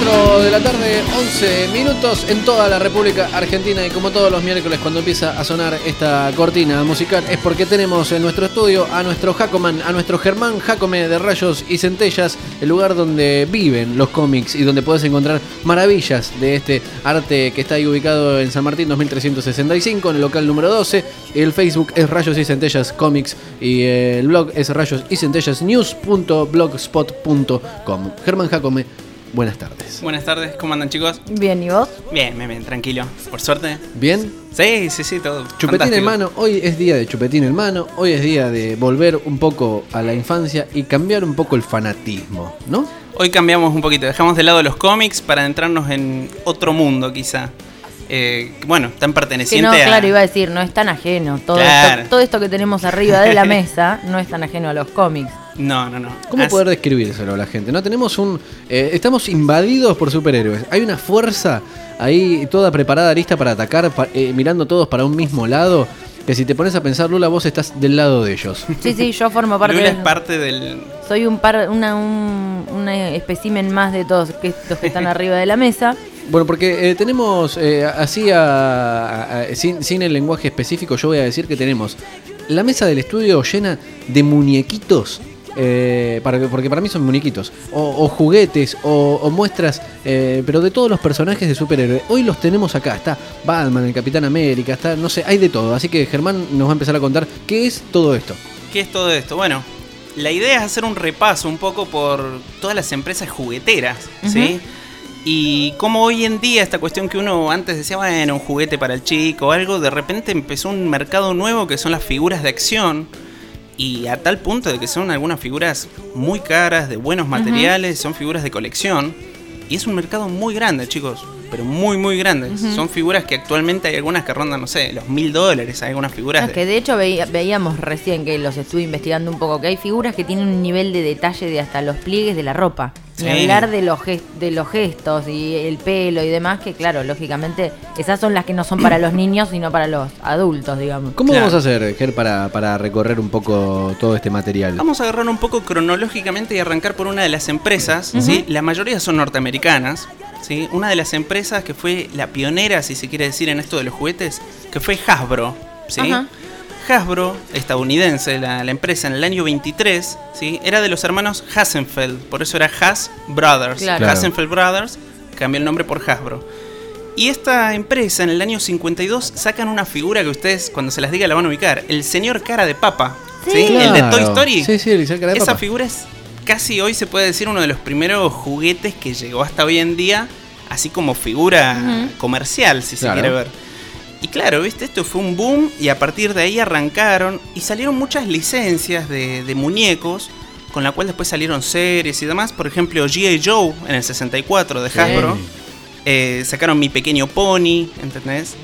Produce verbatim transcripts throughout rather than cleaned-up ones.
cuatro de la tarde, once minutos en toda la República Argentina. Y como todos los miércoles cuando empieza a sonar esta cortina musical es porque tenemos en nuestro estudio a nuestro Jacoman, a nuestro Germán Jacome de Rayos y Centellas, el lugar donde viven los cómics y donde podés encontrar maravillas de este arte que está ahí ubicado en San Martín dos mil trescientos sesenta y cinco, en el local número doce. El Facebook es Rayos y Centellas Comics y el blog es rayos y centellas news punto blogspot punto com. Germán Jacome, buenas tardes. Buenas tardes, ¿cómo andan, chicos? Bien, ¿y vos? Bien, bien, bien, tranquilo. Por suerte. ¿Bien? Sí, sí, sí, todo. Chupetín fantástico. en mano, hoy es día de chupetín en mano, hoy es día de volver un poco a la infancia y cambiar un poco el fanatismo, ¿no? Hoy cambiamos un poquito, dejamos de lado los cómics para adentrarnos en otro mundo, quizá. Eh, bueno, tan perteneciente que no, a... claro, iba a decir, no es tan ajeno. Todo, Claro. esto, todo esto que tenemos arriba de la mesa no es tan ajeno a los cómics. No, no, no. ¿Cómo As- poder describírselo a la gente? No tenemos un, eh, estamos invadidos por superhéroes. Hay una fuerza ahí toda preparada, lista para atacar, pa- eh, mirando todos para un mismo lado. Que si te pones a pensar, Lula, vos estás del lado de ellos. Sí, sí, yo formo parte Lula de... es parte del... Soy un par, una, un, un espécimen más de todos que estos que están arriba de la mesa. Bueno, porque eh, tenemos eh, así, a, a- a- sin, sin el lenguaje específico, yo voy a decir que tenemos la mesa del estudio llena de muñequitos. Eh, para, porque para mí son muñequitos o, o juguetes o, o muestras, eh, pero de todos los personajes de superhéroes. Hoy los tenemos acá, está Batman, el Capitán América, está, no sé, hay de todo. Así que Germán nos va a empezar a contar qué es todo esto. ¿Qué es todo esto? Bueno, la idea es hacer un repaso un poco por todas las empresas jugueteras, ¿sí? Y como hoy en día esta cuestión que uno antes decía, bueno, un juguete para el chico o algo, de repente empezó un mercado nuevo que son las figuras de acción. Y a tal punto de que son algunas figuras muy caras, de buenos materiales, uh-huh. son figuras de colección. Y es un mercado muy grande, chicos, pero muy, muy grande. Uh-huh. Son figuras que actualmente hay algunas que rondan, no sé, los mil dólares. Hay algunas figuras... Ah, de... que de hecho veía, veíamos recién que los estuve investigando un poco, que hay figuras que tienen un nivel de detalle de hasta los pliegues de la ropa. Sí. Ni hablar de los, gest- de los gestos y el pelo y demás, que claro, lógicamente esas son las que no son para los niños, sino para los adultos, digamos. ¿Cómo Claro. vamos a hacer, Ger, para, para recorrer un poco todo este material? Vamos a agarrar un poco cronológicamente y arrancar por una de las empresas, uh-huh. ¿sí? La mayoría son norteamericanas, ¿sí? Una de las empresas que fue la pionera, si se quiere decir, en esto de los juguetes, que fue Hasbro, ¿sí? Uh-huh. Hasbro, estadounidense, la, la empresa, en el año veintitrés, ¿sí? Era de los hermanos Hassenfeld, por eso era Has Brothers. Claro. Hassenfeld Brothers cambió el nombre por Hasbro. Y esta empresa en el año cincuenta y dos sacan una figura que ustedes cuando se las diga la van a ubicar, el señor cara de papa, ¿sí? Sí. Claro. El de Toy Story. Sí, sí, el cara de Esa papa. figura es casi hoy se puede decir uno de los primeros juguetes que llegó hasta hoy en día, así como figura uh-huh. comercial, si Claro. se quiere ver. Y claro, viste, esto fue un boom y a partir de ahí arrancaron y salieron muchas licencias de, de muñecos, con la cual después salieron series y demás. Por ejemplo, G I Joe en el sesenta y cuatro de Hasbro. Sí. Eh, sacaron Mi Pequeño Pony, ¿entendés?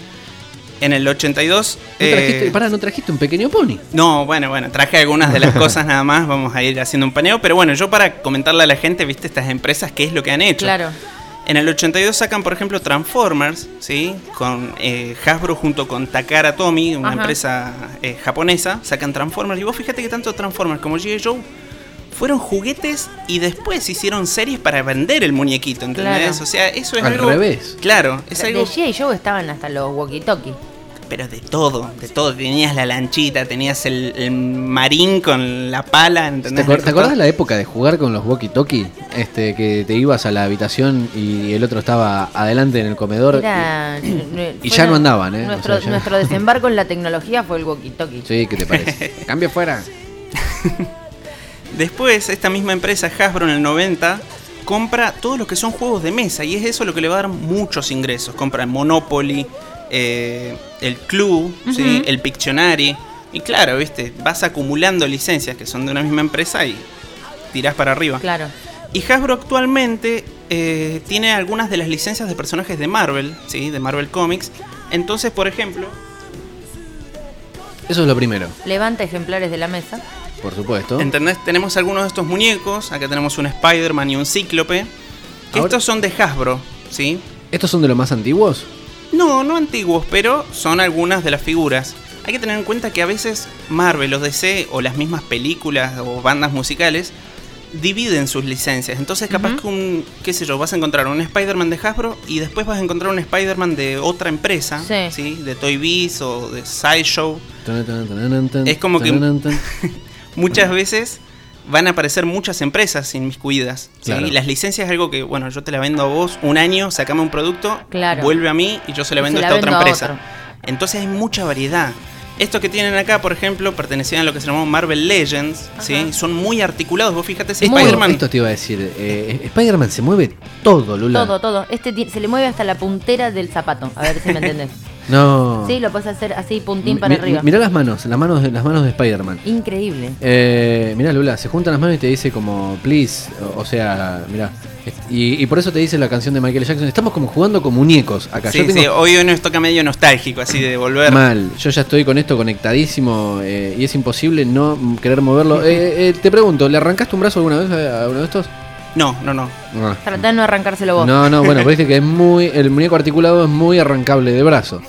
En el ochenta y dos... ¿No trajiste, eh, pará, ¿no trajiste un pequeño pony? No, bueno, bueno, traje algunas de las cosas nada más, vamos a ir haciendo un paneo. Pero bueno, yo para comentarle a la gente, viste, estas empresas, qué es lo que han hecho. Claro. En el ochenta y dos sacan, por ejemplo, Transformers, ¿sí? Con eh, Hasbro junto con Takara Tomy, una Ajá. empresa eh, japonesa, sacan Transformers. Y vos fíjate que tanto Transformers como G I Joe fueron juguetes y después hicieron series para vender el muñequito, ¿entendés? Claro. O sea, eso es Al algo... revés. Claro, es De algo... G I Joe estaban hasta los walkie-talkie. Pero de todo, de todo. Tenías la lanchita, tenías el, el marín con la pala, ¿Te, ¿entendés? acor- ¿Te acordás la época de jugar con los walkie-talkie? Este, que te ibas a la habitación y el otro estaba adelante en el comedor. Era, y ya no andaban, ¿eh? Nuestro, O sea, ya- nuestro desembarco en la tecnología fue el walkie-talkie. Sí, ¿qué te parece? Cambio fuera. Después, esta misma empresa, Hasbro, en el noventa, compra todo lo que son juegos de mesa. Y es eso lo que le va a dar muchos ingresos. Compra Monopoly, eh, el Clue, uh-huh. ¿sí? El Pictionary. Y claro, viste, vas acumulando licencias que son de una misma empresa y tirás para arriba. Claro. Y Hasbro actualmente eh, tiene algunas de las licencias de personajes de Marvel, ¿sí? De Marvel Comics. Entonces, por ejemplo... Eso es lo primero, Levanta ejemplares de la mesa. por supuesto. ¿Entendés? Tenemos algunos de estos muñecos. Acá tenemos un Spider-Man y un Cíclope. Que Ahora- estos son de Hasbro, ¿sí? ¿Estos son de los más antiguos? No, no antiguos, pero son algunas de las figuras. Hay que tener en cuenta que a veces Marvel o D C o las mismas películas o bandas musicales dividen sus licencias. Entonces capaz Ujú. que un, qué sé yo, vas a encontrar un Spider-Man de Hasbro y después vas a encontrar un Spider-Man de otra empresa, Sí. ¿sí? De Toy Biz o de Sideshow. Tan, tan, tan, tan, Es como que- tan, tan. Muchas veces van a aparecer muchas empresas inmiscuidas, ¿sí? Claro. Las licencias es algo que, bueno, yo te la vendo a vos un año, sacame un producto, Claro. vuelve a mí y yo se la Y vendo se a la esta otra vendo a empresa. otro. Entonces hay mucha variedad. Estos que tienen acá, por ejemplo, pertenecían a lo que se llamó Marvel Legends, ¿sí? Ajá. Son muy articulados. Vos fíjate, ese Esto, Spider-Man... esto te iba a decir. eh, Spider-Man se mueve todo, Lula. Todo, todo. Este ti- se le mueve hasta la puntera del zapato. A ver si me entendés. No. Sí, lo puedes hacer así, puntín Mi- para mi- arriba. Mirá las manos, las manos de, las manos de Spider-Man. Increíble. Eh, mirá, Lula, se juntan las manos y te dice como, please, o, o sea, mirá. Y, y por eso te dice la canción de Michael Jackson. Estamos como jugando con muñecos acá. Sí, Yo tengo sí, hoy hoy nos toca medio nostálgico, así de volver. mal. Yo ya estoy con esto conectadísimo eh, y es imposible no querer moverlo. Eh, eh, te pregunto, ¿le arrancaste un brazo alguna vez a, a uno de estos? No, no, no. Ah. Tratá de no arrancárselo vos. No, no, bueno, parece que es muy. El muñeco articulado es muy arrancable de brazo.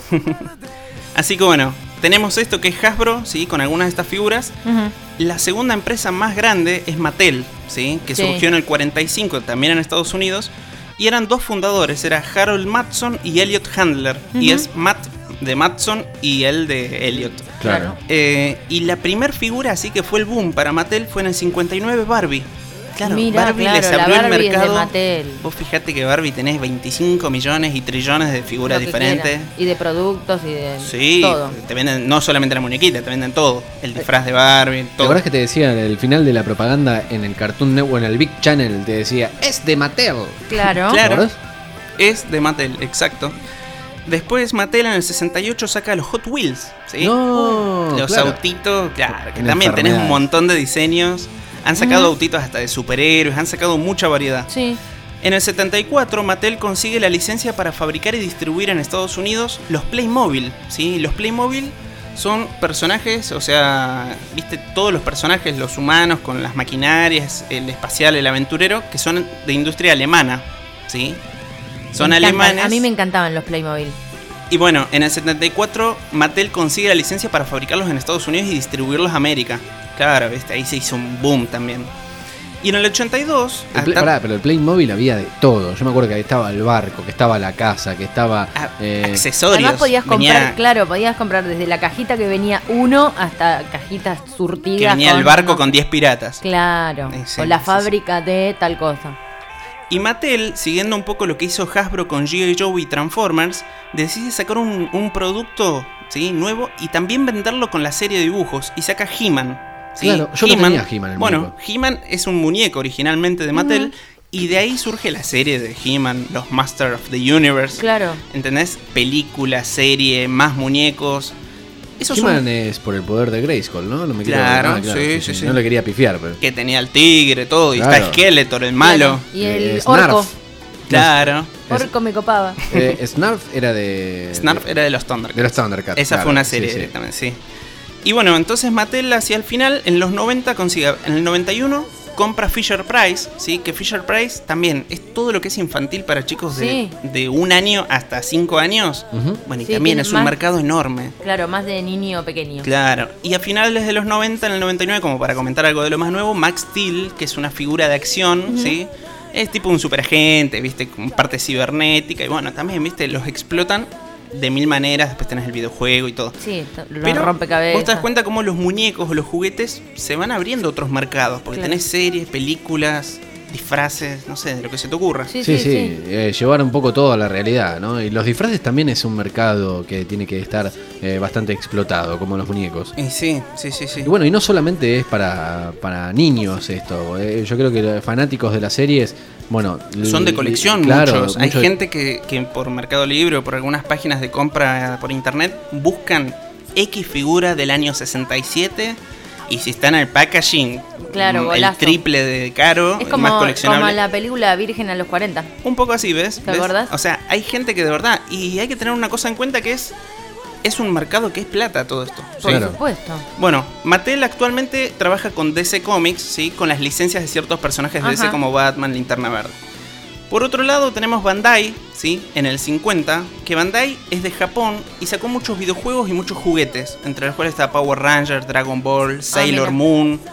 Así que bueno, tenemos esto que es Hasbro, ¿sí? Con algunas de estas figuras. Ujú. La segunda empresa más grande es Mattel, ¿sí? Que Sí. surgió en el cuarenta y cinco, también en Estados Unidos. Y eran dos fundadores, era Harold Matson y Elliot Handler. Y Ujú. es Matt de Matson y él de Elliot. Claro. Eh, y la primer figura así que fue el boom para Mattel fue en el cincuenta y nueve Barbie. Claro, Mirá, Barbie claro, les la abrió el Barbie es de mercado. Mattel. Vos fijate que Barbie tenés veinticinco millones y trillones de figuras Lo que diferentes. quieran. Y de productos y de Sí, todo. te venden no solamente la muñequita, te venden todo. El disfraz de Barbie, ¿Te todo. acuerdas que te decía en el final de la propaganda en el Cartoon Network, en el Big Channel, te decía, es de Mattel? Claro. Claro. ¿Te acordás? Es de Mattel, exacto. Después Mattel en el sesenta y ocho saca los Hot Wheels, ¿sí? No, Los claro. autitos, claro, que Una también tenés un enfermedad. montón de diseños. Han sacado Ujú. autitos hasta de superhéroes, han sacado mucha variedad. Sí. En el setenta y cuatro Mattel consigue la licencia para fabricar y distribuir en Estados Unidos los Playmobil, ¿sí? Los Playmobil son personajes, o sea, viste, todos los personajes, los humanos con las maquinarias, el espacial, el aventurero, que son de industria alemana, ¿sí? Son Me encantan. alemanes. A mí me encantaban los Playmobil. Y bueno, en el setenta y cuatro Mattel consigue la licencia para fabricarlos en Estados Unidos y distribuirlos a América. Claro, ¿viste? Ahí se hizo un boom también. Y en el ochenta y dos... El Play- hasta- pará, pero el Playmobil había de todo. Yo me acuerdo que ahí estaba el barco, que estaba la casa, que estaba... a- eh, accesorios. Además podías comprar, venía, claro, podías comprar desde la cajita que venía uno hasta cajitas surtidas. que venía el con- barco con diez piratas. Claro, Eh, sí, con la sí, fábrica de tal cosa. Y Mattel, siguiendo un poco lo que hizo Hasbro con G I. Joe y Transformers, decide sacar un, un producto, ¿sí? Nuevo y también venderlo con la serie de dibujos. Y saca He-Man, ¿sí? Claro, yo no tenía He-Man, el Bueno, muñeco. He-Man es un muñeco originalmente de Mattel. Ujú. Y de ahí surge la serie de He-Man, los Masters of the Universe. Claro. ¿Entendés? Película, serie, más muñecos. Esos son He-Man es por el poder de Grayskull, ¿no? No me quiero- Claro, ah, sí, sí, sí. No le quería pifiar, pero... que tenía el tigre, todo. Y Claro. está Skeletor, el malo. Claro. Y el Eh, Snarf. orco. Claro. Orco me copaba. Eh, Snarf era de... Snarf de, era de los Thundercats. de los Thundercats. Esa claro, fue una sí, serie sí. directamente, sí. Y bueno, entonces Mattel hacia el final, en los noventa consigue, en el noventa y uno compra Fisher Price, ¿sí? Que Fisher Price también es todo lo que es infantil para chicos de, Sí. de un año hasta cinco años. Ujú. Bueno, y Sí, también tiene es un más- mercado enorme. Claro, más de niño pequeño. Claro. Y a finales de los noventa, en el noventa y nueve, como para comentar algo de lo más nuevo, Max Steel, que es una figura de acción, Ujú. ¿sí? Es tipo un superagente, ¿viste? Con parte cibernética. Y bueno, también, ¿viste? Los explotan de mil maneras. Después tenés el videojuego y todo. Sí, t- los Pero rompecabezas. vos te das cuenta cómo los muñecos o los juguetes se van abriendo a otros mercados. Porque Claro. tenés series, películas, disfraces, no sé, de lo que se te ocurra. Sí, Sí, sí, sí, sí. eh, llevar un poco todo a la realidad, ¿no? Y los disfraces también es un mercado que tiene que estar eh, bastante explotado, como los muñecos. Y sí, sí, sí, sí. Y bueno, y no solamente es para, para niños esto, eh, yo creo que los fanáticos de las series, bueno... Son de l- colección claro, muchos. Hay mucho- gente que, que por Mercado Libre o por algunas páginas de compra por internet buscan X figura del año sesenta y siete y si está en el packaging, Claro, mm, el golazo. triple de caro, Es más como, coleccionable. como la película Virgen a los cuarenta. Un poco así, ¿ves? ¿Te ¿Ves? acordás? O sea, hay gente que de verdad, y hay que tener una cosa en cuenta que es es un mercado que es plata todo esto. Por Claro. supuesto. Bueno, Mattel actualmente trabaja con D C Comics, ¿sí? Con las licencias de ciertos personajes de D C Ajá. como Batman, Linterna Verde. Por otro lado tenemos Bandai, ¿sí? En el cincuenta, que Bandai es de Japón y sacó muchos videojuegos y muchos juguetes, entre los cuales está Power Rangers, Dragon Ball, Sailor mira. Moon,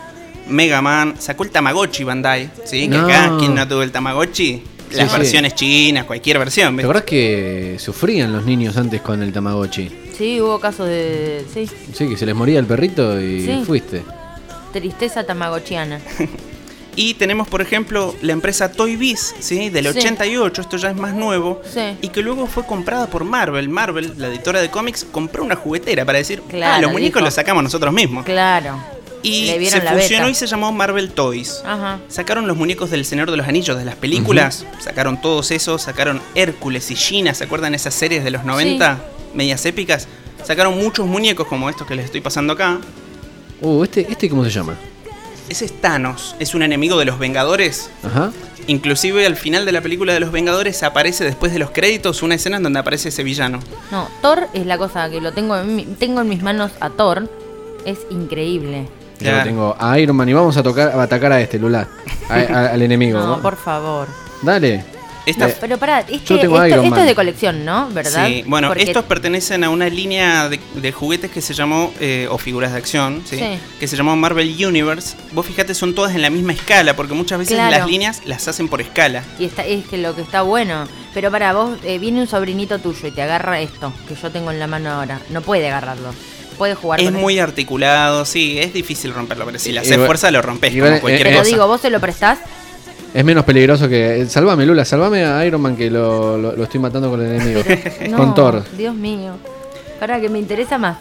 Mega Man, sacó el Tamagotchi Bandai, ¿sí? No. Que acá, ¿quién no tuvo el Tamagotchi? Las Sí, versiones chinas, cualquier versión. ¿Te ¿ves? acordás que sufrían los niños antes con el Tamagotchi? Sí, hubo casos de... Sí, Sí, que se les moría el perrito y Sí. fuiste. tristeza tamagotchiana. Y tenemos, por ejemplo, la empresa Toy Biz, ¿sí? Del Sí. ochenta y ocho, esto ya es más nuevo. Sí. Y que luego fue comprada por Marvel. Marvel, la editora de cómics, compró una juguetera para decir, Claro, ah, los muñecos dijo. los sacamos nosotros mismos. Claro. Y Le se vieron la fusionó beta. y se llamó Marvel Toys. Ajá. Sacaron los muñecos del Señor de los Anillos, de las películas. Sacaron todos esos. Sacaron Hércules y Gina. ¿Se acuerdan esas series de los noventa? Medias épicas. Sacaron muchos muñecos como estos que les estoy pasando acá. Uh, este, este ¿cómo se llama? Ese es Thanos. Es un enemigo de los Vengadores. Ajá. Inclusive al final de la película de los Vengadores aparece después de los créditos una escena en donde aparece ese villano. No, Thor es la cosa que lo tengo en, mi- tengo en mis manos a Thor. Es increíble. Yo Claro. tengo a Iron Man y vamos a tocar a atacar a este, Lula. A- a- al enemigo. No, ¿no? por favor. Dale. Esta Eh, Pero pará, este, yo tengo esto, Iron esto Man. es de colección, ¿no? ¿Verdad? Sí, bueno, Porque- estos pertenecen a una línea de, de juguetes que se llamó, eh, o figuras de acción, ¿sí? Sí. Que se llamó Marvel Universe. Vos fíjate, son todas en la misma escala, porque muchas veces Claro. las líneas las hacen por escala. Y está, es que lo que está bueno. Pero para vos, eh, viene un sobrinito tuyo y te agarra esto, que yo tengo en la mano ahora. No puede agarrarlo. Puede jugar Es con muy articulado, sí, es difícil romperlo, pero si le haces Igual- fuerza lo rompes, igual, como cualquier eh, Pero cosa. digo, ¿vos se lo prestás? Es menos peligroso que. Salvame, Lula, salvame a Iron Man que lo, lo, lo estoy matando con el enemigo. No, Con Thor. Dios mío. Para que me interesa más.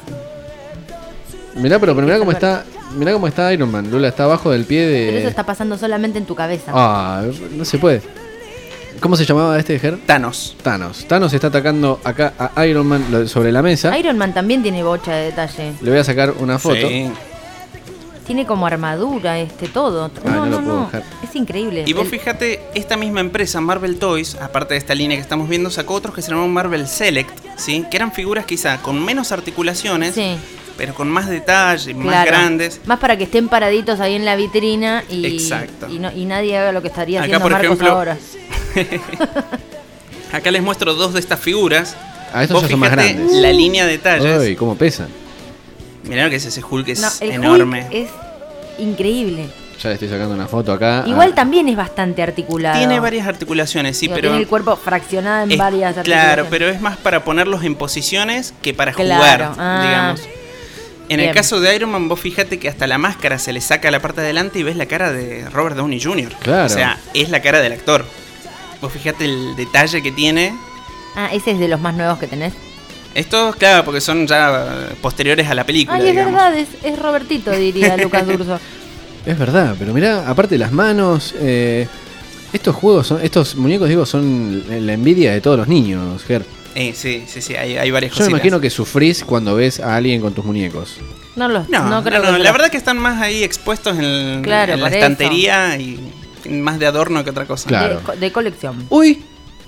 Mirá, pero, pero mirá cómo está. Mirá cómo está Iron Man, Lula, está abajo del pie de. Pero eso está pasando solamente en tu cabeza. Ah, no se puede. ¿Cómo se llamaba este Ger? Thanos. Thanos. Thanos está atacando acá a Iron Man lo- sobre la mesa. Iron Man también tiene bocha de detalle. Le voy a sacar una foto. Sí. Tiene como armadura, este, todo. Ah, No, no no, lo puedo no. bajar. Es increíble. Y vos El- fíjate, esta misma empresa, Marvel Toys, aparte de esta línea que estamos viendo, sacó otros que se llamaban Marvel Select, ¿sí? Que eran figuras quizá con menos articulaciones, Sí, pero con más detalle, más claro. grandes. Más para que estén paraditos ahí en la vitrina y, Exacto. y, no- y nadie haga lo que estaría Acá, haciendo por Marcos ejemplo, ahora. Acá les muestro dos de estas figuras. Ah, estos Vos ya son más fíjate grandes. la línea de detalles. Uy, cómo pesan. Mirá lo que es ese Hulk, es No, el enorme. Hulk es increíble. Ya le estoy sacando una foto acá. Igual Ah, también es bastante articulado. Tiene varias articulaciones, sí, Digo, pero... tiene el cuerpo fraccionado en es- varias articulaciones. claro, pero es más para ponerlos en posiciones que para Claro, jugar, ah, digamos. En bien. el caso de Iron Man, vos fíjate que hasta la máscara se le saca la parte de adelante y ves la cara de Robert Downey junior Claro. O sea, es la cara del actor. Vos fíjate el detalle que tiene. Ah, ese es de los más nuevos que tenés. Estos, claro, porque son ya posteriores a la película, Ay, es digamos. verdad, es, es Robertito, diría Lucas Durso. Es verdad, pero mirá, aparte de las manos, eh, estos juegos, son, estos muñecos, digo, son la envidia de todos los niños, Ger. Eh, sí, sí, sí, hay, hay varias Yo me cositas. imagino que sufrís cuando ves a alguien con tus muñecos. No los No, no, no, creo no, que la los- verdad que están más ahí expuestos en, Claro, en la por eso. estantería y más de adorno que otra cosa. Claro. de, co- de colección. ¡Uy!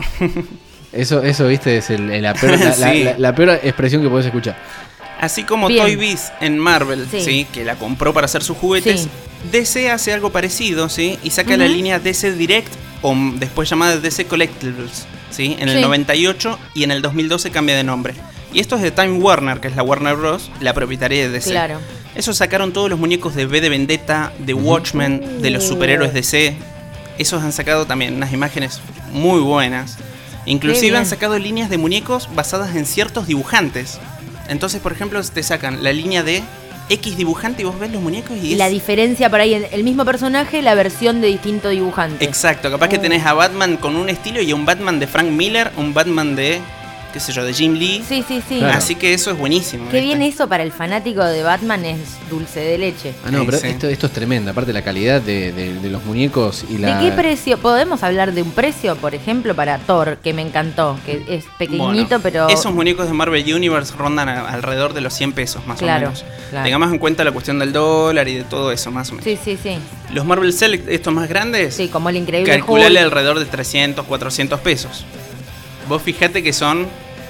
Eso, eso viste, es el- el- la, peor, la, la- Sí. la- la peor expresión que podés escuchar. Así como Bien. Toy Biz en Marvel, Sí. sí. que la compró para hacer sus juguetes, Sí. D C hace algo parecido, ¿sí? Y saca la Ujú. línea D C Direct, o m- después llamada D C Collectibles, ¿sí? En el Sí. noventa y ocho y en el dos mil doce cambia de nombre. Y esto es de Time Warner, que es la Warner Bros., la propietaria de D C. Claro. Esos sacaron todos los muñecos de V de Vendetta, de Watchmen, de los superhéroes D C. Esos han sacado también unas imágenes muy buenas. Qué Inclusive bien. han sacado líneas de muñecos basadas en ciertos dibujantes. Entonces, por ejemplo, te sacan la línea de X dibujante y vos ves los muñecos y Y es... la diferencia por ahí, el el mismo personaje, la versión de distinto dibujante. Exacto, capaz que Oh. tenés a Batman con un estilo y a un Batman de Frank Miller, un Batman de, qué sé yo, de Jim Lee. Sí, sí, sí. Claro. Así que eso es buenísimo. Qué ¿viste? bien eso para el fanático de Batman, es dulce de leche. Ah, no, Sí, pero sí. esto, esto es tremendo. Aparte la calidad de, de- de los muñecos y la. ¿De qué precio? ¿Podemos hablar de un precio, por ejemplo, para Thor, que me encantó? Que es pequeñito, Bueno, pero... Esos muñecos de Marvel Universe rondan a- alrededor de los cien pesos, más Claro, o menos. claro. Tengamos en cuenta la cuestión del dólar y de todo eso, más o menos. Sí, sí, sí. Los Marvel Select, estos más grandes, Sí, como el increíble calculale Hulk. alrededor de trescientos, cuatrocientos pesos. Vos fijate que son...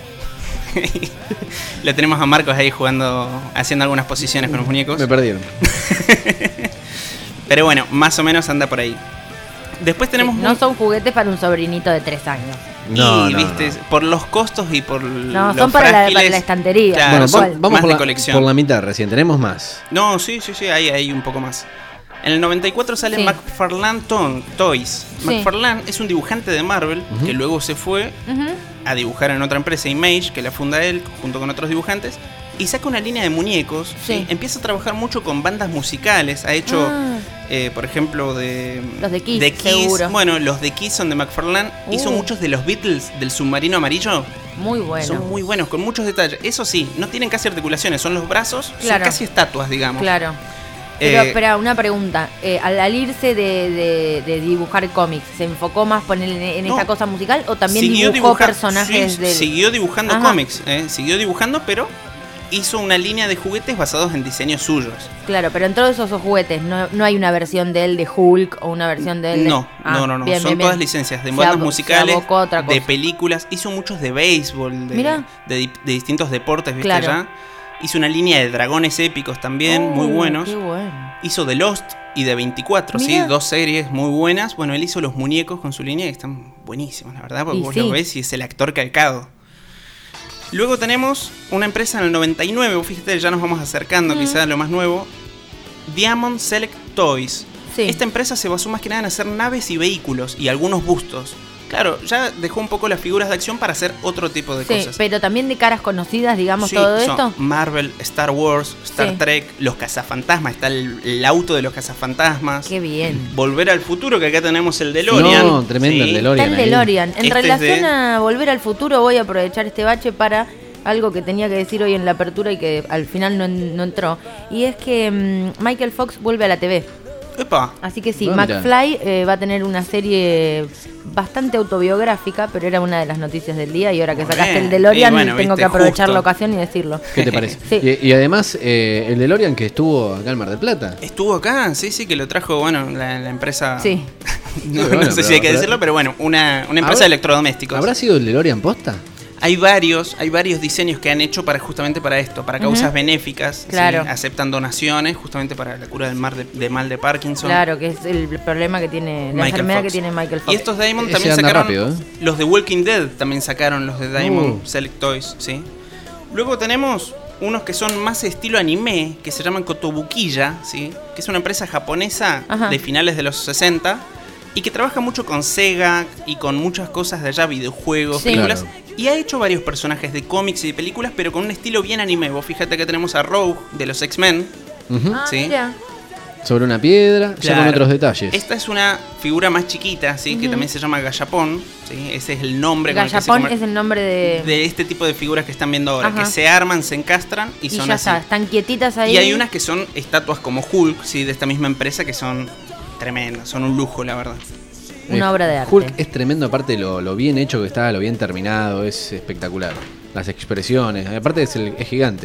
Lo tenemos a Marcos ahí jugando, haciendo algunas posiciones con los muñecos. Me perdieron. Pero bueno, más o menos anda por ahí. Después tenemos... No son juguetes para un sobrinito de tres años. No, y, no, viste, no. por los costos y por No, los son para la, para frágiles, la estantería. Claro, Bueno, son va- vamos más por de la, colección. por la mitad recién. Tenemos más. No, sí, sí, sí, hay, hay un poco más. En el noventa y cuatro sale Sí. McFarlane Ton- Toys. Sí. McFarlane es un dibujante de Marvel Ujú. que luego se fue Ujú. a dibujar en otra empresa, Image, que la funda él junto con otros dibujantes, y saca una línea de muñecos. Sí. ¿sí? Empieza a trabajar mucho con bandas musicales. Ha hecho, Ah. eh, por ejemplo, de Los de Kiss, seguro. Bueno, los de Kiss son de McFarlane. Uh. Hizo muchos de los Beatles del submarino amarillo. Muy bueno. Son muy buenos, con muchos detalles. Eso sí, no tienen casi articulaciones, son los brazos, Claro. son casi estatuas, digamos. Claro. Pero, Eh, espera, una pregunta. Eh, al, al irse de, de- de dibujar cómics, ¿se enfocó más poner en, en No. esta cosa musical o también Siguió dibujó dibuja- personajes sí, del...? Siguió dibujando Ajá. cómics, eh, siguió dibujando, pero hizo una línea de juguetes basados en diseños suyos. Claro, pero en todos esos juguetes no, no hay una versión de él de Hulk o una versión de él de... No, Ah, no, no, no. bien, Son bien, todas bien. licencias de Se bandas abo- se musicales, abocó a otra de cosa. películas. Hizo muchos de béisbol, de, Mirá. de, di- de distintos deportes, ¿viste? Claro. Ya. Hizo una línea de dragones épicos también, Oh, muy buenos. Qué bueno. Hizo The Lost y de veinticuatro, ¿sí? Mirá. Dos series muy buenas. Bueno, él hizo los muñecos con su línea y están buenísimos, la verdad, porque Y vos sí. los ves y es el actor calcado. Luego tenemos una empresa en el noventa y nueve, vos fíjate, ya nos vamos acercando Mm. quizás a lo más nuevo. Diamond Select Toys. Sí. Esta empresa se basó más que nada en hacer naves y vehículos y algunos bustos. Claro, ya dejó un poco las figuras de acción para hacer otro tipo de Sí, cosas. pero también de caras conocidas, digamos, Sí, todo son esto. Marvel, Star Wars, Star Sí. Trek, los cazafantasmas, está el, el auto de los cazafantasmas. Qué bien. Volver al futuro, que acá tenemos el DeLorean. No, tremendo el DeLorean. Está el ahí. DeLorean. En Este es relación de- a Volver al Futuro, voy a aprovechar este bache para algo que tenía que decir hoy en la apertura y que al final no, en- no entró. Y es que mm, Michael Fox vuelve a la T V. Epa, Así que sí, Ah, mira. McFly eh, va a tener una serie bastante autobiográfica, pero era una de las noticias del día y ahora que Muy sacaste bien. el DeLorean Y bueno, tengo viste, que aprovechar justo. la ocasión y decirlo. ¿Qué te parece? Sí. y, y además, eh, el DeLorean que estuvo acá en Mar del Plata. estuvo acá, sí, sí, que lo trajo, bueno, la, la empresa... Sí. no, Sí, bueno, no sé si pero- hay que pero- decirlo, pero bueno, una, una empresa ¿Habrá- de electrodomésticos. ¿Habrá sido el DeLorean posta? Hay varios, hay varios diseños que han hecho para justamente para esto, para causas Ujú. benéficas. ¿sí? Claro. Aceptan donaciones justamente para la cura del, mar de, de mal de Parkinson. Claro, que es el problema que tiene, la Michael enfermedad Fox. que tiene Michael Fox. Y estos Diamond Ese también anda sacaron rápido, ¿eh? los de Walking Dead, también sacaron los de Diamond Uh. Select Toys, ¿sí? Luego tenemos unos que son más estilo anime, que se llaman Kotobukiya, ¿sí? Que es una empresa japonesa Ajá. de finales de los sesenta y que trabaja mucho con Sega y con muchas cosas de allá, videojuegos, Sí. películas. Claro. Y ha hecho varios personajes de cómics y de películas, pero con un estilo bien anime. Vos fíjate que tenemos a Rogue de los X-Men. Ujú. Ah, Sí. mira. Sobre una piedra, ya con Claro. otros detalles. Esta es una figura más chiquita, ¿sí? Que Ujú. también se llama Gallapón, ¿sí? Ese es el nombre con el que se Gallapón comer- es el nombre de... de este tipo de figuras que están viendo ahora, Ajá. que se arman, se encastran y, y son ya así. está, están quietitas ahí. Y hay unas que son estatuas como Hulk, sí, de esta misma empresa, que son tremendas, son un lujo, la verdad. Una Eh, obra de arte. Hulk es tremendo, aparte lo, lo bien hecho que está, lo bien terminado, es espectacular. Las expresiones, aparte es, el, es gigante.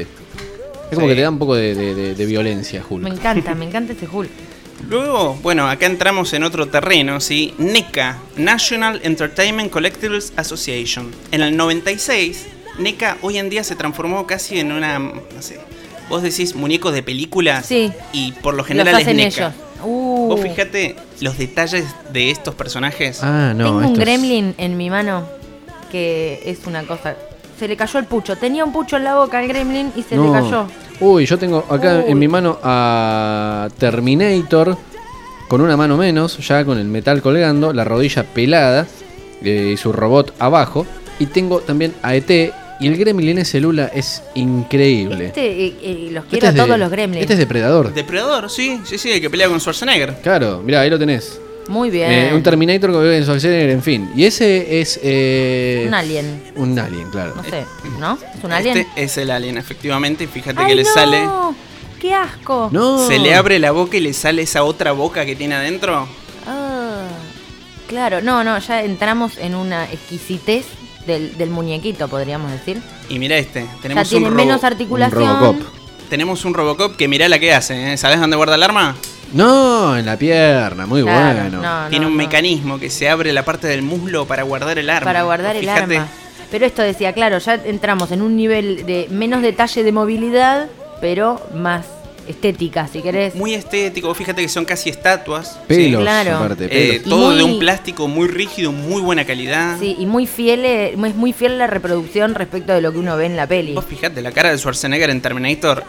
Es como Sí. que te da un poco de, de- de- de violencia, Hulk. Me encanta, me encanta ese Hulk. Luego, bueno, acá entramos en otro terreno, ¿sí? NECA, National Entertainment Collectibles Association. En el noventa y seis, NECA hoy en día se transformó casi en una, no sé, vos decís muñecos de películas Sí. y por lo Los general es hacen NECA. ellos. Uh, Vos fíjate los detalles de estos personajes. Ah, no. tengo un esto es- gremlin en mi mano que es una cosa. Se le cayó el pucho. Tenía un pucho en la boca al gremlin y se No. le cayó. Uy, yo tengo acá Uy. en mi mano a Terminator con una mano menos, ya con el metal colgando, la rodilla pelada eh, y su robot abajo. Y tengo también a E T y el gremlin ese Lula es increíble. Este, eh, eh, los Este quiero a es de- todos los gremlins. Este es Depredador. Depredador, sí, sí, sí, el que pelea con Schwarzenegger. Claro, mirá, ahí lo tenés. Muy bien. Eh, un Terminator que vive en Schwarzenegger, en fin. Y ese es... eh, Un alien. Un alien, claro. No sé, ¿no? ¿Es un alien? Este es el alien, efectivamente. Y fíjate ¡Ay, que le no! sale. ¡Qué asco! No. Se le abre la boca y le sale esa otra boca que tiene adentro. Ah, claro, no, no, ya entramos en una exquisitez del, del muñequito, podríamos decir. Y mira este, Ya tenemos tiene un, robo- menos Un articulación. Robocop. tenemos un Robocop que mirá la que hace, ¿eh? ¿Sabés dónde guarda el arma? No, en la pierna, muy Claro, bueno. no, Tiene no, un no. mecanismo que se abre la parte del muslo para guardar el arma. Para guardar Vos el fijate, arma. Pero esto decía, claro, ya entramos en un nivel de menos detalle de movilidad, pero más estética, si querés. Muy estético, vos fíjate que son casi estatuas. Pelos, Claro. aparte, ¿sí? pelos. Eh, Y todo muy- de un plástico muy rígido, muy buena calidad. Sí, y muy fiel, eh, es muy fiel la reproducción respecto de lo que uno ve en la peli. Vos fijate, la cara de Schwarzenegger en Terminator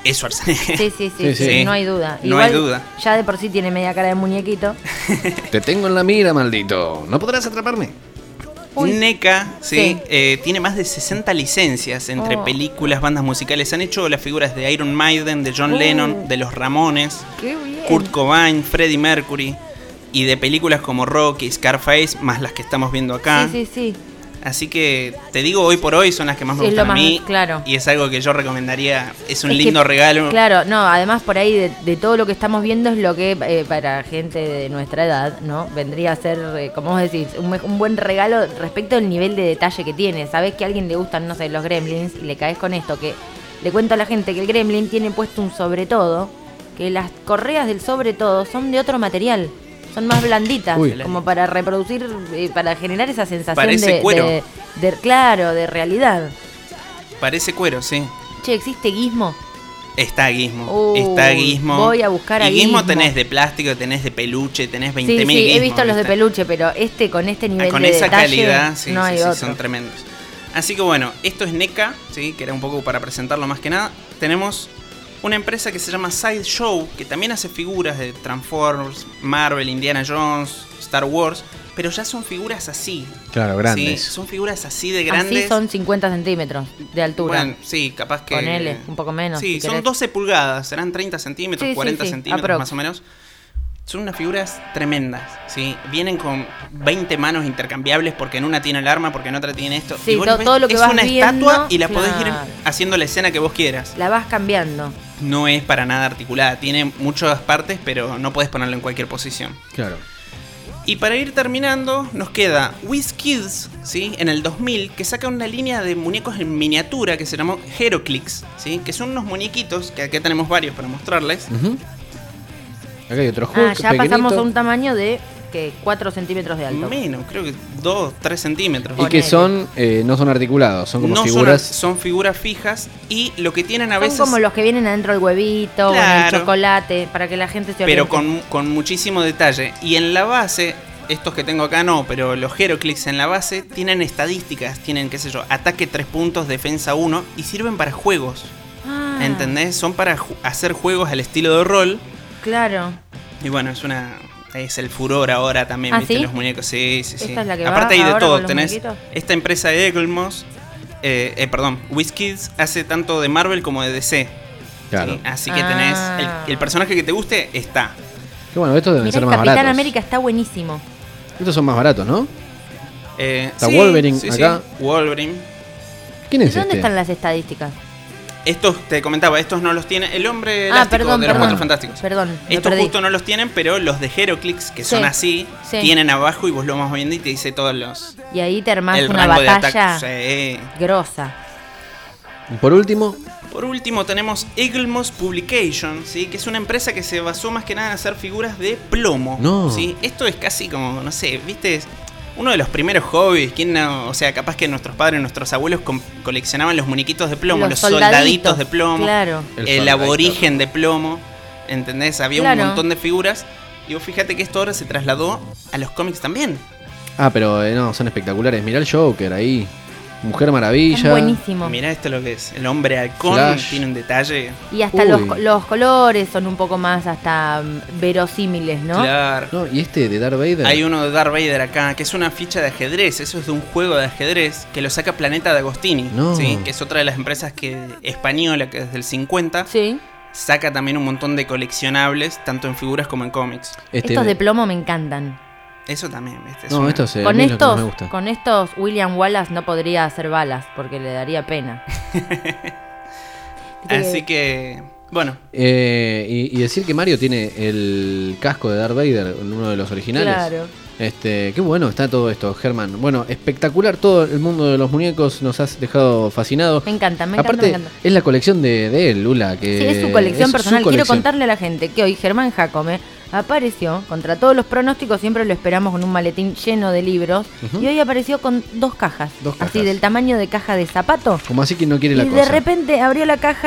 es Schwarzenegger. Sí, sí, sí, Sí, sí, sí. no hay duda. No Igual, hay duda. Ya de por sí tiene media cara de muñequito. Te tengo en la mira, maldito. ¿No podrás atraparme? Uy. N E C A, sí, Sí. eh, tiene más de sesenta licencias entre Oh. películas, bandas musicales. Han hecho las figuras de Iron Maiden, de John Oh. Lennon, de los Ramones, Qué bien. Kurt Cobain, Freddie Mercury, y de películas como Rocky, Scarface, más las que estamos viendo acá. Sí, sí, sí. Así que te digo, hoy por hoy son las que más me Sí, es gustan lo a más- mí. claro. Y es algo que yo recomendaría. Es un Es que, lindo regalo. Claro, no, además por ahí de, de todo lo que estamos viendo es lo que eh, para gente de nuestra edad, ¿no? Vendría a ser, eh, como vos decís, un, me- un buen regalo respecto al nivel de detalle que tiene. Sabés que a alguien le gustan, no sé, los Gremlins y le caes con esto, que le cuento a la gente que el Gremlin tiene puesto un sobre todo, que las correas del sobre todo son de otro material. Son más blanditas, Uy. como para reproducir, eh, para generar esa sensación Parece de, cuero. de, de- claro, de realidad. Parece cuero, sí. Che, ¿existe Gizmo? Está Gizmo. Uy, está Gizmo. voy a buscar a Y Gizmo Gizmo. tenés de plástico, tenés de peluche, tenés veinte Sí, mil sí, he Gizmos, visto los de ¿viste? peluche, pero este con este nivel Ah, con de esa detalle, calidad, sí, no sí, hay sí, otro. son tremendos. Así que bueno, esto es N E C A, ¿sí? Que era un poco para presentarlo más que nada. Tenemos una empresa que se llama Sideshow, que también hace figuras de Transformers, Marvel, Indiana Jones, Star Wars, pero ya son figuras así. Claro, grandes. Sí, son figuras así de grandes. Así son cincuenta centímetros de altura. Bueno, sí, capaz que... Ponele, un poco menos, Sí, si son querés. doce pulgadas, serán treinta centímetros, Sí, sí, cuarenta sí, centímetros aprox. más o menos. Son unas figuras tremendas, ¿sí? Vienen con veinte manos intercambiables porque en una tiene el arma, porque en otra tiene esto. Sí, Y vos to- lo ves, todo lo que es vas una viendo, estatua y la podés ir claro. haciendo la escena que vos quieras. La vas cambiando. No es para nada articulada, tiene muchas partes, pero no podés ponerla en cualquier posición. Claro. Y para ir terminando, nos queda WizKids, ¿sí? En el dos mil, que saca una línea de muñecos en miniatura que se llamó HeroClix, ¿sí? Que son unos muñequitos, que acá tenemos varios para mostrarles. Ujú. Acá hay otro Hulk Ah, ya pasamos pequeñito. a un tamaño de que cuatro centímetros de alto. Menos, creo que dos, tres centímetros. Y que Ponele. son, eh, no son articulados, son como no figuras. son, son figuras fijas y lo que tienen a Son veces... como los que vienen adentro del huevito, o en el Claro. chocolate, para que la gente se pero oriente. con, con muchísimo detalle. Y en la base, estos que tengo acá no, pero los HeroClix en la base tienen estadísticas, tienen, qué sé yo, ataque tres puntos, defensa uno, y sirven para juegos. Ah, ¿Entendés? Son para ju- hacer juegos al estilo de rol. Claro. Y bueno, es una... Es el furor ahora también, ¿Ah, ¿viste? sí? Los muñecos, sí, sí, sí. ¿Esta es la que va Aparte hay de ahora todo, con los tenés muñequitos? esta empresa de Eaglemoss, eh, eh, perdón, WizKids hace tanto de Marvel como de D C. Claro. ¿sí? Así que tenés Ah. el, el personaje que te guste, está. Que bueno, estos deben Mirá, ser el más Capitán baratos. América está buenísimo. Estos son más baratos, ¿no? Eh, Está Wolverine acá. Wolverine. ¿Quién es ¿Dónde este? están las estadísticas? Estos, te comentaba, estos no los tiene. El hombre Ah, elástico perdón, de los perdón. Cuatro Fantásticos. Perdón, me Estos perdí. justo no los tienen, pero los de HeroClix, que son Sí, así, sí. tienen abajo y vos lo vas viendo y te dice todos los... Y ahí te armás el una rango de batalla ataque. Sí. grosa. Y por último, Por último tenemos Eaglemoss Publication, ¿sí? Que es una empresa que se basó más que nada en hacer figuras de plomo. No. ¿sí? Esto es casi como, no sé, ¿viste? Uno de los primeros hobbies. ¿Quién no? O sea, capaz que nuestros padres, nuestros abuelos com- coleccionaban los muñequitos de plomo, los, soldaditos, de plomo, Claro. El el, soldadito. aborigen de plomo. ¿Entendés? Había Claro. un montón de figuras. Y vos fíjate que esto ahora se trasladó a los cómics también. ah, pero eh, no, son espectaculares. Mirá el Joker ahí. Mujer Maravilla. Están buenísimos. Mirá esto lo que es. El hombre halcón Flash. tiene un detalle. Y hasta Uy. los, co- los colores son un poco más hasta mm, verosímiles, ¿no? Claro. No, y este de Darth Vader. Hay uno de Darth Vader acá, que es una ficha de ajedrez. Eso es de un juego de ajedrez que lo saca Planeta de Agostini. No. ¿sí? Que es otra de las empresas que española, que desde el cincuenta Sí. saca también un montón de coleccionables, tanto en figuras como en cómics. Este- Estos de plomo me encantan. Eso también, ¿viste? Es No, una- estos eh, a Con mí es lo que más estos, me gusta. con estos William Wallace no podría hacer balas porque le daría pena. Así que, bueno, Eh, y, y decir que Mario tiene el casco de Darth Vader, uno de los originales. Claro. Este, qué bueno está todo esto, Germán. Bueno, espectacular todo el mundo de los muñecos, nos has dejado fascinados. Me encanta, me encanta, Aparte, me encanta. es la colección de, de él, Lula. Que Sí, es su colección es personal. su Quiero colección. contarle a la gente que hoy Germán Jacome apareció, contra todos los pronósticos, siempre lo esperamos con un maletín lleno de libros, Ujú. y hoy apareció con dos cajas, Dos así cajas. del tamaño de caja de zapato. Como así que no quiere Y la de cosa. repente abrió la caja y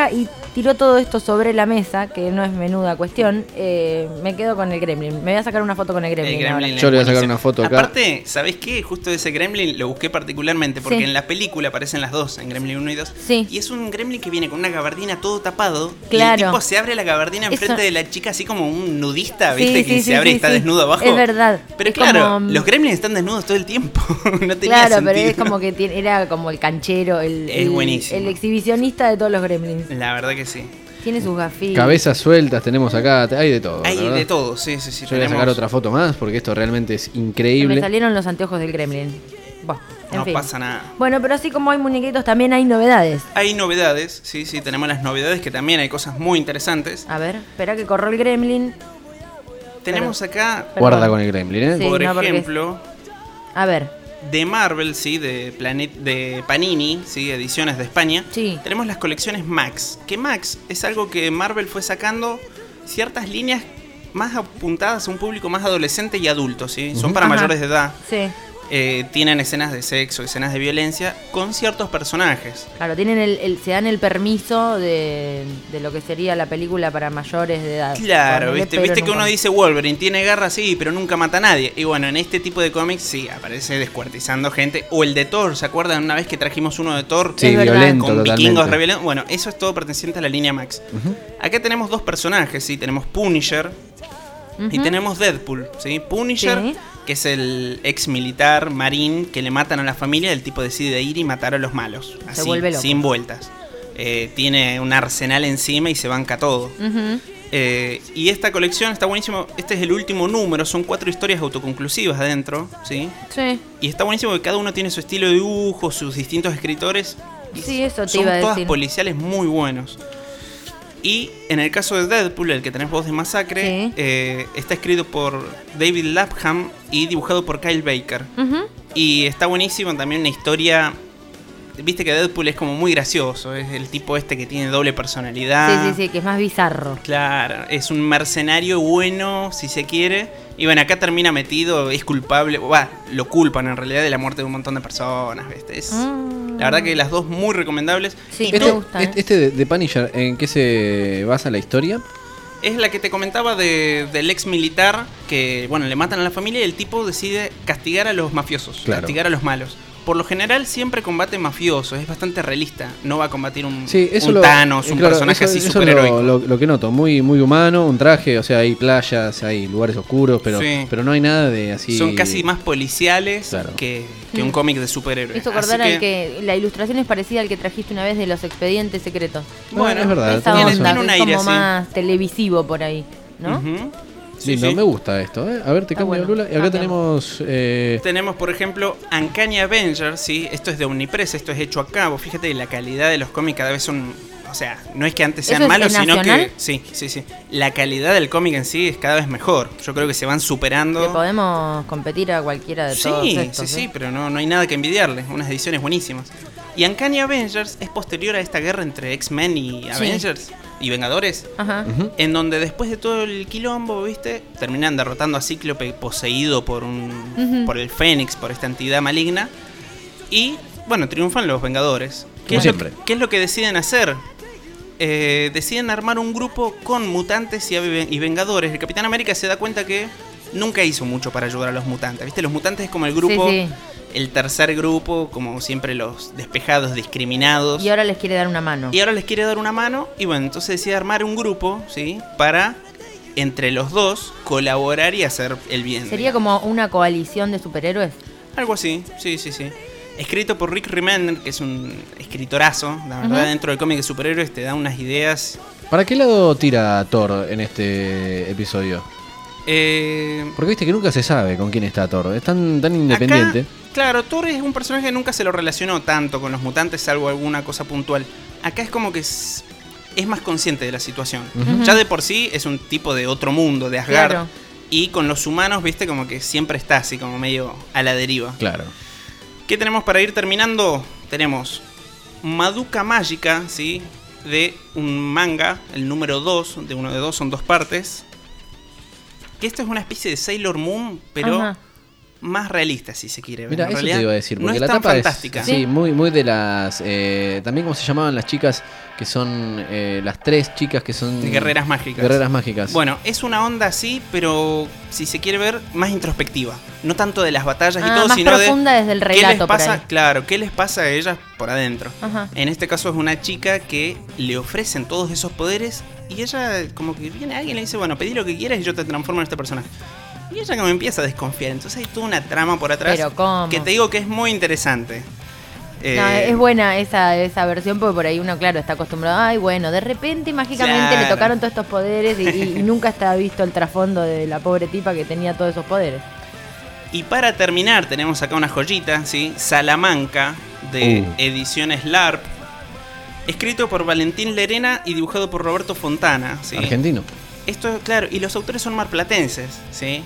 tiró todo esto sobre la mesa, que no es menuda cuestión, eh, me quedo con el Gremlin. Me voy a sacar una foto con el Gremlin. El Gremlin ahora. Yo le voy a sacar una foto acá. Aparte, ¿sabés qué? Justo ese Gremlin lo busqué particularmente porque Sí. en la película aparecen las dos, en Gremlin uno y dos. Sí. Y es un Gremlin que viene con una gabardina todo tapado. Claro. Y el tipo se abre la gabardina enfrente Eso- de la chica así como un nudista, Sí, ¿viste? sí, que sí, se abre sí, y está sí. desnudo abajo. Es verdad. Pero Es claro, como- los Gremlins están desnudos todo el tiempo. No tenía Claro, sentido. pero es como que tiene- era como el canchero, el, Es el- buenísimo. el exhibicionista de todos los Gremlins. La verdad que sí. Tiene sus gafitas. Cabezas sueltas tenemos acá, hay de todo. Hay la verdad. de todo, sí, sí, sí. Yo voy a sacar otra foto más porque esto realmente es Se me increíble. salieron los anteojos del Gremlin. Buah, en No fin. pasa nada. Bueno, pero así como hay muñequitos, también hay novedades. Hay novedades, sí, sí, tenemos las novedades que también hay cosas muy interesantes. A ver, espera que corrió el Gremlin. Tenemos acá, Perdón. Guarda con el Gremlin, ¿eh? Sí. por no, porque es- ejemplo, A ver, de Marvel, sí, de, Planet, de Panini, sí, ediciones de España. Sí. Tenemos las colecciones Max, que Max es algo que Marvel fue sacando ciertas líneas más apuntadas a un público más adolescente y adulto, ¿sí? Son para Ajá. mayores de edad. sí. Eh, tienen escenas de sexo, escenas de violencia con ciertos personajes. Claro, tienen el, el- se dan el permiso de, de lo que sería la película para mayores de edad. Claro, Ponele, viste, pero viste en que un uno con- dice Wolverine tiene garra, sí, pero nunca mata a nadie. Y bueno, en este tipo de cómics sí, aparece descuartizando gente. O el de Thor, ¿se acuerdan una vez que trajimos uno de Thor? Sí, Es verdad. violento Con totalmente. vikingos re violentos. Bueno, eso es todo perteneciente a la línea Max. Ujú. Acá tenemos dos personajes, sí, tenemos Punisher y Ujú. tenemos Deadpool, ¿sí? Punisher, Sí. que es el ex militar marín que le matan a la familia, el tipo decide ir y matar a los malos. Se Así, vuelve loco. sin vueltas. Eh, tiene un arsenal encima y se banca todo. Ujú. Eh, y esta colección está buenísimo. Este es el último número, son cuatro historias autoconclusivas adentro, ¿sí? Sí. Y está buenísimo que cada uno tiene su estilo de dibujo, sus distintos escritores. Y Sí, eso te son iba a todas decir. policiales muy buenos. Y en el caso de Deadpool, el que tenés vos de Masacre, Sí. eh, está escrito por David Lapham y dibujado por Kyle Baker. Ujú. Y está buenísimo también una historia. Viste que Deadpool es como muy gracioso, es el tipo este que tiene doble personalidad. Sí, sí, sí, que es más bizarro. Claro, es un mercenario bueno, si se quiere. Y bueno, acá termina metido, es culpable, va, lo culpan en realidad de la muerte de un montón de personas, ¿viste? Es, Mm. La verdad que las dos muy recomendables. Sí, Y me Este, to- gusta, ¿eh? este- este de, de Punisher, ¿en qué se basa la historia? Es la que te comentaba de, del ex militar que, bueno, le matan a la familia y el tipo decide castigar a los mafiosos, Claro. castigar a los malos. Por lo general siempre combate mafiosos, es bastante realista. No va a combatir un, Sí, eso un lo, Thanos, eh, un claro, personaje eso- así eso es superheroico. lo, lo- lo que noto, muy, muy humano, un traje, o sea, hay playas, hay lugares oscuros, pero, Sí. pero no hay nada de así. Son casi más policiales Claro. que, que Mm. un cómic de superhéroes. Esto Así acordar al que, que la ilustración es parecida al que trajiste una vez de los expedientes secretos. Bueno, es verdad. Esa tenés tiene- onda, razón. tiene que un es aire como así. más televisivo por ahí, ¿no? Ujú. Sí, Lindo, sí. me gusta esto, ¿eh? A ver, te Está cambio, bueno. Lula. Y acá Cambia. tenemos. eh, Tenemos, por ejemplo, Uncanny Avengers, ¿sí? Esto es de Omnipress, esto es hecho acá. Vos fíjate que la calidad de los cómics cada vez son... O sea, no es que antes sean ¿Eso es malos, sino nacional? que... Sí, sí, sí. La calidad del cómic en sí es cada vez mejor. Yo creo que se van superando... Que podemos competir a cualquiera de todos Sí, estos. sí, ¿eh? sí, pero no, no hay nada que envidiarle. Unas ediciones buenísimas. Y Uncanny Avengers es posterior a esta guerra entre X-Men y Avengers y Vengadores. Ajá. ujú. En donde después de todo el quilombo, ¿viste? Terminan derrotando a Cíclope poseído por un Ujú. por el Fénix, por esta entidad maligna. Y, bueno, triunfan los Vengadores. ¿Qué, Como es, lo siempre. que, qué es lo que deciden hacer? Eh, deciden armar un grupo con mutantes y, ave- y Vengadores. El Capitán América se da cuenta que nunca hizo mucho para ayudar a los mutantes. ¿Viste? Los mutantes es como el grupo, Sí, sí. el tercer grupo, como siempre los despejados, discriminados. Y ahora les quiere dar una mano. Y ahora les quiere dar una mano. Y bueno, entonces decide armar un grupo, ¿sí? Para, entre los dos, colaborar y hacer el bien. Sería como una coalición de superhéroes. Algo así, sí, sí, sí. Escrito por Rick Remender, que es un escritorazo. La verdad, Ujú. dentro del cómic de superhéroes te da unas ideas. ¿Para qué lado tira Thor en este episodio? Eh, Porque viste que nunca se sabe con quién está Thor. Es tan, tan independiente. Acá, claro, Thor es un personaje que nunca se lo relacionó tanto con los mutantes, salvo alguna cosa puntual. Acá es como que es, es más consciente de la situación. Ujú. Ya de por sí es un tipo de otro mundo, de Asgard. Claro. Y con los humanos, viste, como que siempre está así, como medio a la deriva. Claro. ¿Qué tenemos para ir terminando? Tenemos Madoka Mágica, ¿sí? De un manga, el número dos, de uno de dos, son dos partes. Que esto es una especie de Sailor Moon, pero Ajá. más realista, si se quiere ver. Mira, en eso realidad, te iba a decir, porque no es la tan tapa fantástica. es sí, muy, muy de las eh, también como se llamaban las chicas que son eh, las tres chicas que son Guerreras mágicas. Guerreras mágicas. Bueno, es una onda así, pero si se quiere ver, más introspectiva. No tanto de las batallas Ah, y todo, más sino profunda de desde el qué relato les por pasa, ahí. claro, qué les pasa a ellas por adentro. Ajá. En este caso es una chica que le ofrecen todos esos poderes y ella como que viene alguien y le dice, bueno, pedí lo que quieras y yo te transformo en este personaje. Y ella como empieza a desconfiar, entonces hay toda una trama por atrás. Pero ¿cómo? Que te digo que es muy interesante. Eh, No, es buena esa, esa versión porque por ahí uno, claro, está acostumbrado. Ay, bueno, de repente mágicamente Claro. le tocaron todos estos poderes y, y- y nunca está visto el trasfondo de la pobre tipa que tenía todos esos poderes. Y para terminar tenemos acá una joyita, ¿sí? Salamanca, de Uh. Ediciones LARP. Escrito por Valentín Lerena y dibujado por Roberto Fontana, ¿sí? Argentino. Esto, claro, y los autores son marplatenses, ¿sí?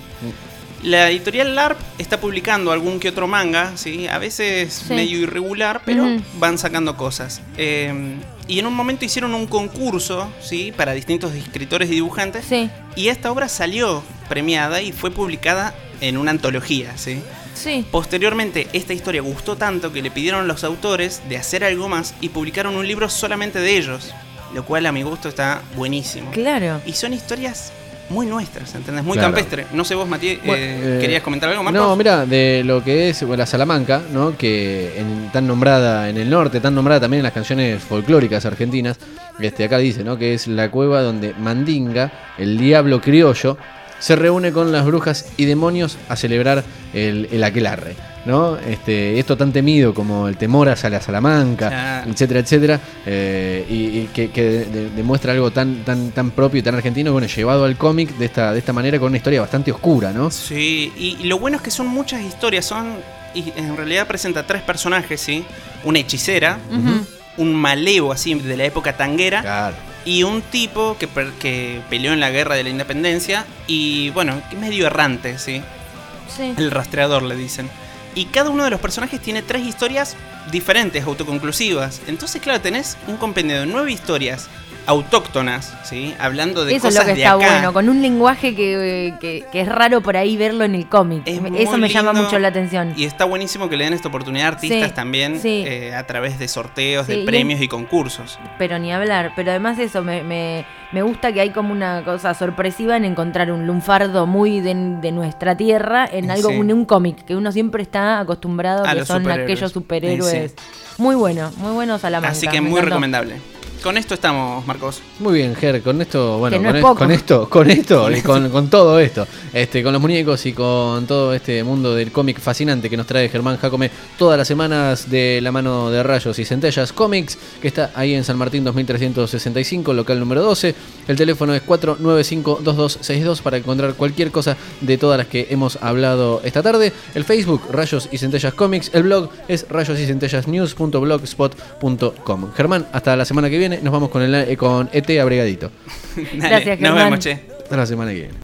La editorial LARP está publicando algún que otro manga, ¿sí? A veces Sí. medio irregular, pero Ujú. van sacando cosas. Eh, y en un momento hicieron un concurso, ¿sí? Para distintos escritores y dibujantes. Sí, Y esta obra salió premiada y fue publicada en una antología, ¿sí? sí. Posteriormente, esta historia gustó tanto que le pidieron a los autores de hacer algo más y publicaron un libro solamente de ellos, lo cual a mi gusto está buenísimo. Claro. Y son historias muy nuestras, ¿entendés? Muy Claro. campestre. No sé vos, Matías, Bueno, eh, eh, ¿querías comentar algo, Marcos? No, mira, de lo que es bueno, la Salamanca, ¿no? Que en- tan nombrada en el norte, tan nombrada también en las canciones folclóricas argentinas. Este, acá dice, ¿no? Que es la cueva donde Mandinga, el diablo criollo, se reúne con las brujas y demonios a celebrar el, el aquelarre, ¿no? Este, esto tan temido como el temor hacia la Salamanca, Claro. etcétera, etcétera, eh, y, y que, que de- de- demuestra algo tan, tan, tan propio y tan argentino, bueno, llevado al cómic de esta, de esta manera con una historia bastante oscura, ¿no? Sí, y, y lo bueno es que son muchas historias, son... Y en realidad presenta tres personajes, ¿sí? Una hechicera, Ujú. un maleo así de la época tanguera, Claro. y un tipo que, per- que peleó en la guerra de la independencia y, bueno, que es medio errante, ¿sí? Sí. El rastreador le dicen. Y cada uno de los personajes tiene tres historias diferentes, autoconclusivas. Entonces, claro, tenés un compendio de nueve historias autóctonas, ¿sí? Hablando de Eso es cosas lo que de está acá. bueno, con un lenguaje que, que- que es raro por ahí verlo en el cómic. Es Me- muy Eso me llama lindo mucho la atención. Y está buenísimo que le den esta oportunidad a artistas Sí, también sí. eh, a través de sorteos, Sí, y de es- premios y concursos. Pero ni hablar. Pero además eso, me, me, me gusta que hay como una cosa sorpresiva en encontrar un lunfardo muy de, de nuestra tierra en algo, Sí. en un cómic, que uno siempre está acostumbrado A que los son superhéroes. aquellos superhéroes. Sí, Muy bueno, muy bueno Salamanca. Así que me muy encantó. recomendable. Con esto estamos, Marcos. Muy bien, Ger, con esto, bueno, Que no con, es e- poco. con esto, con esto, y con, con todo esto, este, con los muñecos y con todo este mundo del cómic fascinante que nos trae Germán Jacome todas las semanas de la mano de Rayos y Centellas Comics, que está ahí en San Martín dos mil trescientos sesenta y cinco, local número doce. El teléfono es cuatro nueve cinco dos dos seis dos para encontrar cualquier cosa de todas las que hemos hablado esta tarde. El Facebook, Rayos y Centellas Comics. El blog es rayos y centellas news punto blogspot punto com. Germán, hasta la semana que viene, nos vamos con el con E T abrigadito. Dale, Gracias, nos Germán. vemos, che. Hasta la semana que viene.